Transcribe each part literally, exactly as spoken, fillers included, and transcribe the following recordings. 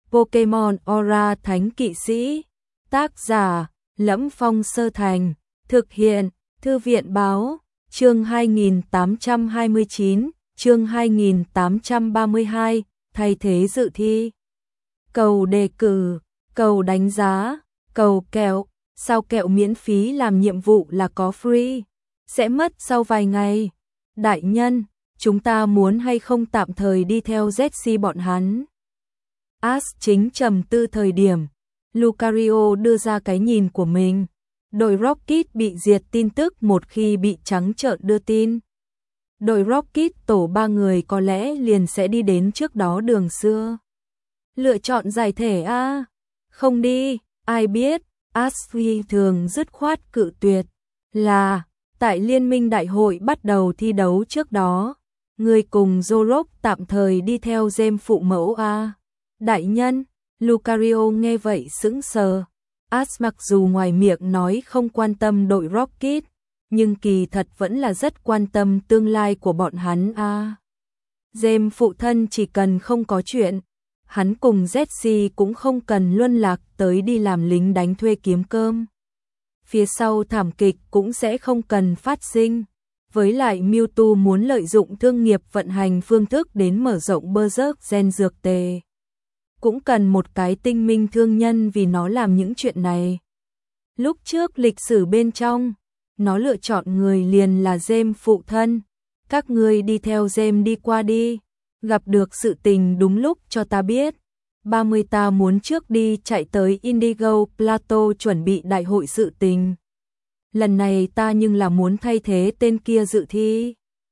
Pokemon Aura Thánh Kỵ Sĩ. Tác giả: Lẫm Phong Sơ Thành. Thực hiện: Thư viện báo. Chương hai nghìn tám trăm hai mươi chín, chương hai nghìn tám trăm ba mươi hai, thay thế dự thi. Cầu đề cử, cầu đánh giá, cầu kẹo, sao kẹo miễn phí làm nhiệm vụ là có free, sẽ mất sau vài ngày. Đại nhân, chúng ta muốn hay không tạm thời đi theo Jessie bọn hắn? Ash chính trầm tư thời điểm, Lucario đưa ra cái nhìn của mình. Đội Rocket bị diệt tin tức một khi bị trắng trợn đưa tin. Đội Rocket tổ ba người có lẽ liền sẽ đi đến trước đó đường xưa. Lựa chọn giải thể a à? Không đi, ai biết. Ashley thường dứt khoát cự tuyệt. Là, tại liên minh đại hội bắt đầu thi đấu trước đó, người cùng Zorok tạm thời đi theo James phụ mẫu a à? Đại nhân, Lucario nghe vậy sững sờ. Ash mặc dù ngoài miệng nói không quan tâm đội Rocket, nhưng kỳ thật vẫn là rất quan tâm tương lai của bọn hắn a. À. James phụ thân chỉ cần không có chuyện, hắn cùng Jessie cũng không cần luân lạc tới đi làm lính đánh thuê kiếm cơm. Phía sau thảm kịch cũng sẽ không cần phát sinh. Với lại Mewtwo muốn lợi dụng thương nghiệp vận hành phương thức đến mở rộng Berserk gen dược tề. Cũng cần một cái tinh minh thương nhân vì nó làm những chuyện này. Lúc trước lịch sử bên trong, nó lựa chọn người liền là James phụ thân. Các ngươi đi theo James đi qua đi, gặp được sự tình đúng lúc cho ta biết. ba mươi ta muốn trước đi chạy tới Indigo Plateau chuẩn bị đại hội sự tình. Lần này ta nhưng là muốn thay thế tên kia dự thi.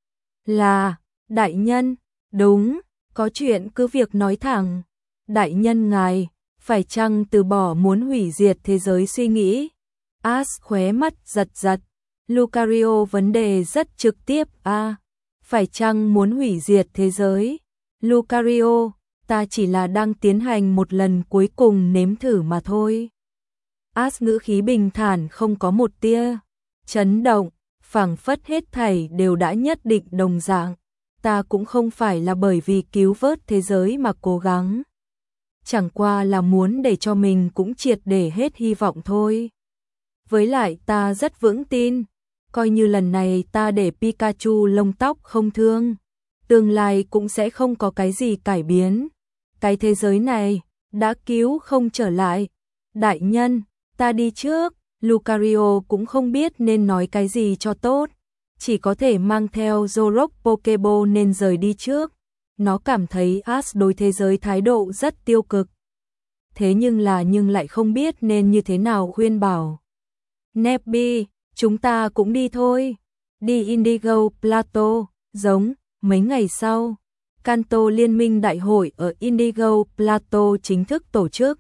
Là, đại nhân, đúng, có chuyện cứ việc nói thẳng. Đại nhân ngài, phải chăng từ bỏ muốn hủy diệt thế giới suy nghĩ? Ash khóe mắt giật giật. Lucario vấn đề rất trực tiếp a. À, phải chăng muốn hủy diệt thế giới? Lucario, ta chỉ là đang tiến hành một lần cuối cùng nếm thử mà thôi. Ash ngữ khí bình thản không có một tia chấn động, phảng phất hết thảy đều đã nhất định đồng dạng. Ta cũng không phải là bởi vì cứu vớt thế giới mà cố gắng. Chẳng qua là muốn để cho mình cũng triệt để hết hy vọng thôi. Với lại ta rất vững tin, coi như lần này ta để Pikachu lông tóc không thương, tương lai cũng sẽ không có cái gì cải biến. Cái thế giới này đã cứu không trở lại. Đại nhân, ta đi trước. Lucario cũng không biết nên nói cái gì cho tốt, chỉ có thể mang theo Zorok Pokeball nên rời đi trước. Nó cảm thấy Ash đối thế giới thái độ rất tiêu cực. Thế nhưng là nhưng lại không biết nên như thế nào khuyên bảo. Nebby, chúng ta cũng đi thôi. Đi Indigo Plateau, giống, mấy ngày sau. Kanto Liên minh đại hội ở Indigo Plateau chính thức tổ chức.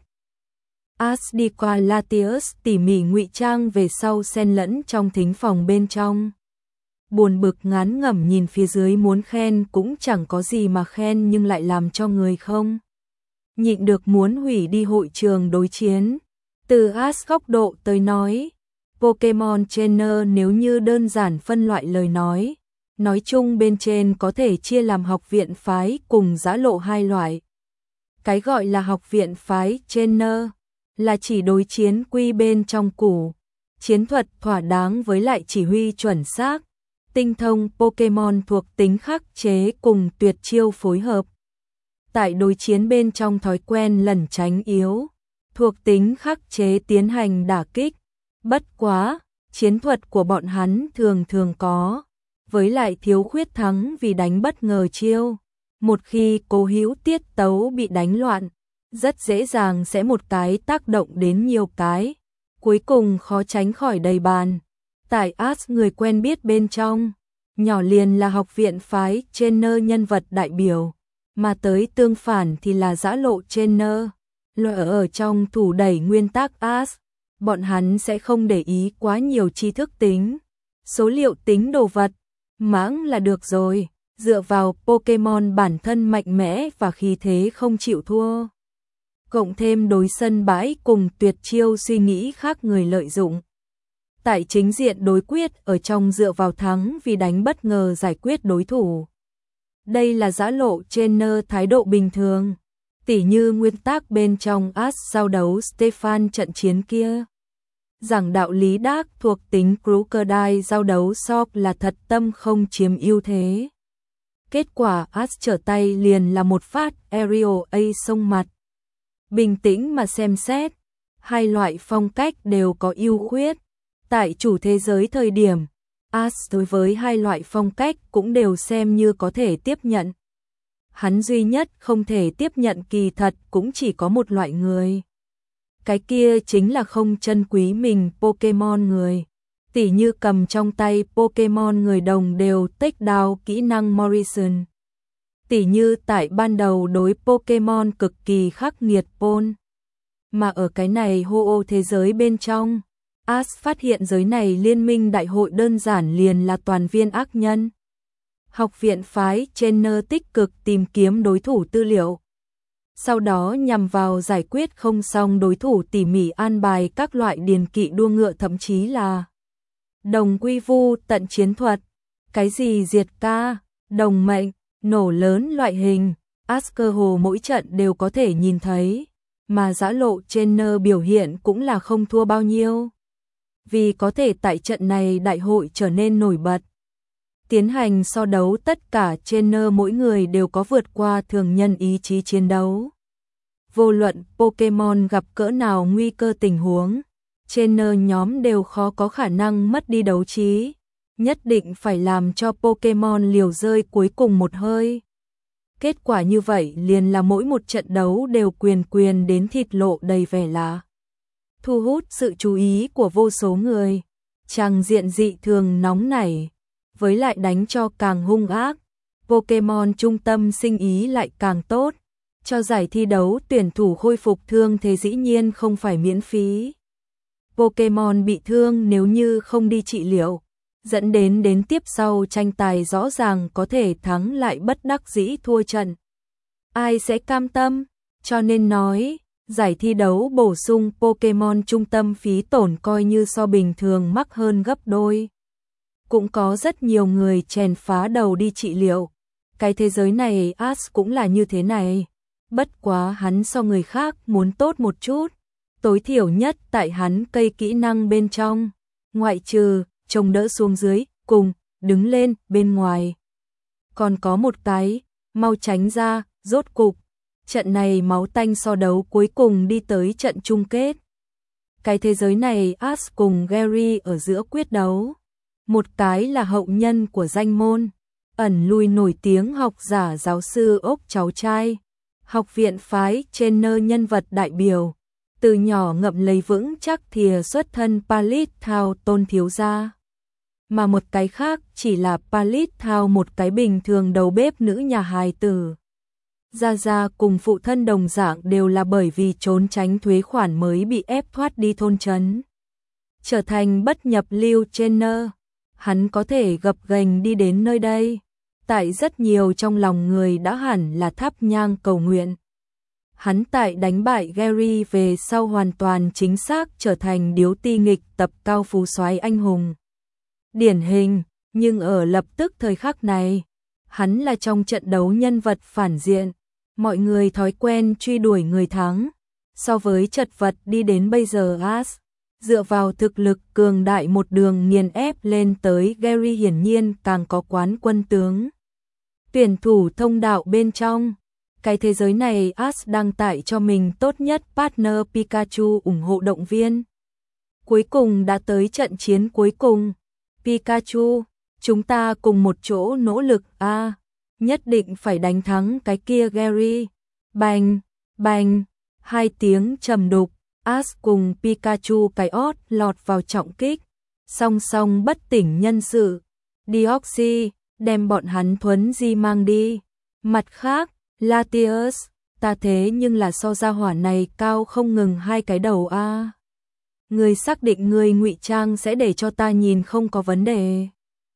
Ash đi qua Latius tỉ mỉ ngụy trang về sau xen lẫn trong thính phòng bên trong. Buồn bực ngán ngẩm nhìn phía dưới muốn khen cũng chẳng có gì mà khen nhưng lại làm cho người không nhịn được muốn hủy đi hội trường đối chiến. Từ Ash góc độ tới nói, Pokemon Trainer nếu như đơn giản phân loại lời nói, nói chung bên trên có thể chia làm học viện phái cùng giã lộ hai loại. Cái gọi là học viện phái Trainer là chỉ đối chiến quy bên trong củ, chiến thuật thỏa đáng với lại chỉ huy chuẩn xác, tinh thông Pokemon thuộc tính khắc chế cùng tuyệt chiêu phối hợp. Tại đối chiến bên trong thói quen lẩn tránh yếu, thuộc tính khắc chế tiến hành đả kích. Bất quá, chiến thuật của bọn hắn thường thường có, với lại thiếu khuyết thắng vì đánh bất ngờ chiêu. Một khi cố hữu tiết tấu bị đánh loạn, rất dễ dàng sẽ một cái tác động đến nhiều cái, cuối cùng khó tránh khỏi đầy bàn. Tại Ash người quen biết bên trong, nhỏ liền là học viện phái trainer nhân vật đại biểu, mà tới tương phản thì là giã lộ trainer. Loại ở trong thủ đẩy nguyên tắc Ash, bọn hắn sẽ không để ý quá nhiều tri thức tính, số liệu tính đồ vật, mãng là được rồi, dựa vào Pokemon bản thân mạnh mẽ và khí thế không chịu thua. Cộng thêm đối sân bãi cùng tuyệt chiêu suy nghĩ khác người lợi dụng. Tại chính diện đối quyết ở trong dựa vào thắng vì đánh bất ngờ giải quyết đối thủ. Đây là giã lộ trainer thái độ bình thường. Tỉ như nguyên tắc bên trong As giao đấu Stefan trận chiến kia. Giảng đạo lý Dark thuộc tính Crocodile giao đấu Shop là thật tâm không chiếm ưu thế. Kết quả As trở tay liền là một phát Aerial A sông mặt. Bình tĩnh mà xem xét, hai loại phong cách đều có ưu khuyết. Tại chủ thế giới thời điểm, As đối với hai loại phong cách cũng đều xem như có thể tiếp nhận. Hắn duy nhất không thể tiếp nhận kỳ thật cũng chỉ có một loại người. Cái kia chính là không trân quý mình Pokemon người. Tỉ như cầm trong tay Pokemon người đồng đều take down kỹ năng Morrison. Tỉ như tại ban đầu đối Pokemon cực kỳ khắc nghiệt Pôn. Mà ở cái này hô ô thế giới bên trong, As phát hiện giới này liên minh đại hội đơn giản liền là toàn viên ác nhân. Học viện phái trainer tích cực tìm kiếm đối thủ tư liệu. Sau đó nhằm vào giải quyết không xong đối thủ tỉ mỉ an bài các loại điền kỵ đua ngựa thậm chí là đồng quy vu tận chiến thuật. Cái gì diệt ca, đồng mệnh, nổ lớn loại hình, As cơ hồ mỗi trận đều có thể nhìn thấy. Mà giã lộ trainer biểu hiện cũng là không thua bao nhiêu. Vì có thể tại trận này đại hội trở nên nổi bật. Tiến hành so đấu tất cả trainer mỗi người đều có vượt qua thường nhân ý chí chiến đấu. Vô luận Pokemon gặp cỡ nào nguy cơ tình huống, trainer nhóm đều khó có khả năng mất đi đấu trí. Nhất định phải làm cho Pokemon liều rơi cuối cùng một hơi. Kết quả như vậy liền là mỗi một trận đấu đều quyền quyền đến thịt lộ đầy vẻ lạ. Thu hút sự chú ý của vô số người. Tràng diện dị thường nóng nảy. Với lại đánh cho càng hung ác. Pokemon trung tâm sinh ý lại càng tốt. Cho giải thi đấu tuyển thủ khôi phục thương thế dĩ nhiên không phải miễn phí. Pokemon bị thương nếu như không đi trị liệu, dẫn đến đến tiếp sau tranh tài rõ ràng có thể thắng lại bất đắc dĩ thua trận. Ai sẽ cam tâm? Cho nên nói, giải thi đấu bổ sung Pokemon trung tâm phí tổn coi như so bình thường mắc hơn gấp đôi. Cũng có rất nhiều người chèn phá đầu đi trị liệu. Cái thế giới này As cũng là như thế này. Bất quá hắn so người khác muốn tốt một chút. Tối thiểu nhất tại hắn cây kỹ năng bên trong. Ngoại trừ, trông đỡ xuống dưới, cùng, đứng lên, bên ngoài. Còn có một cái, mau tránh ra, rốt cục. Trận này máu tanh so đấu cuối cùng đi tới trận chung kết. Cái thế giới này As cùng Gary ở giữa quyết đấu. Một cái là hậu nhân của danh môn, ẩn lui nổi tiếng học giả giáo sư ốc cháu trai, học viện phái trainer nhân vật đại biểu, từ nhỏ ngậm lấy vững chắc thìa xuất thân Palit Thao tôn thiếu gia. Mà một cái khác chỉ là Palit Thao một cái bình thường đầu bếp nữ nhà hài tử. Gia Gia cùng phụ thân đồng dạng đều là bởi vì trốn tránh thuế khoản mới bị ép thoát đi thôn trấn. Trở thành bất nhập lưu trainer. Hắn có thể gập ghềnh đi đến nơi đây, tại rất nhiều trong lòng người đã hẳn là thắp nhang cầu nguyện. Hắn tại đánh bại Gary về sau hoàn toàn chính xác trở thành điếu ti nghịch tập cao phú soái anh hùng. Điển hình, nhưng ở lập tức thời khắc này, hắn là trong trận đấu nhân vật phản diện, mọi người thói quen truy đuổi người thắng, so với chật vật đi đến bây giờ As. Dựa vào thực lực cường đại một đường nghiền ép lên tới Gary hiển nhiên càng có quán quân tướng. Tuyển thủ thông đạo bên trong, cái thế giới này As đăng tải cho mình tốt nhất partner Pikachu ủng hộ động viên. Cuối cùng đã tới trận chiến cuối cùng. Pikachu, chúng ta cùng một chỗ nỗ lực a, à, nhất định phải đánh thắng cái kia Gary. Bành, bành, hai tiếng trầm đục. As cùng Pikachu cái ót lọt vào trọng kích, song song bất tỉnh nhân sự. Deoxy, đem bọn hắn thuấn di mang đi. Mặt khác, Latios, ta thế nhưng là so ra hỏa này cao không ngừng hai cái đầu a. À. Người xác định người ngụy trang sẽ để cho ta nhìn không có vấn đề.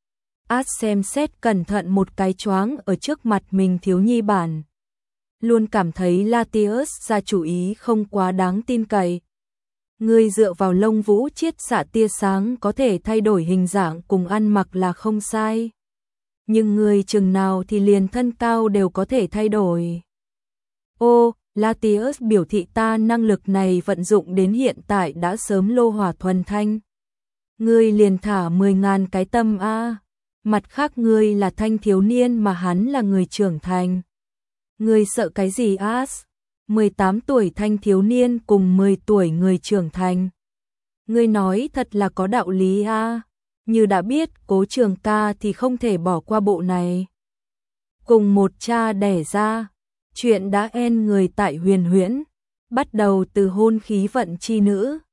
As xem xét cẩn thận một cái choáng ở trước mặt mình thiếu nhi bản. Luôn cảm thấy Latios ra chủ ý không quá đáng tin cậy. Người dựa vào lông vũ chiết xạ tia sáng có thể thay đổi hình dạng cùng ăn mặc là không sai. Nhưng người chừng nào thì liền thân cao đều có thể thay đổi. Ô, Latius biểu thị ta năng lực này vận dụng đến hiện tại đã sớm lô hỏa thuần thanh. Ngươi liền thả mười ngàn cái tâm a. Mặt khác ngươi là thanh thiếu niên mà hắn là người trưởng thành. Ngươi sợ cái gì as? mười tám tuổi thanh thiếu niên cùng mười tuổi người trưởng thành. Ngươi nói thật là có đạo lý a. Như đã biết Cố Trường Ca thì không thể bỏ qua bộ này. Cùng một cha đẻ ra, chuyện đã en người tại Huyền Huyễn, bắt đầu từ hôn khí vận chi nữ,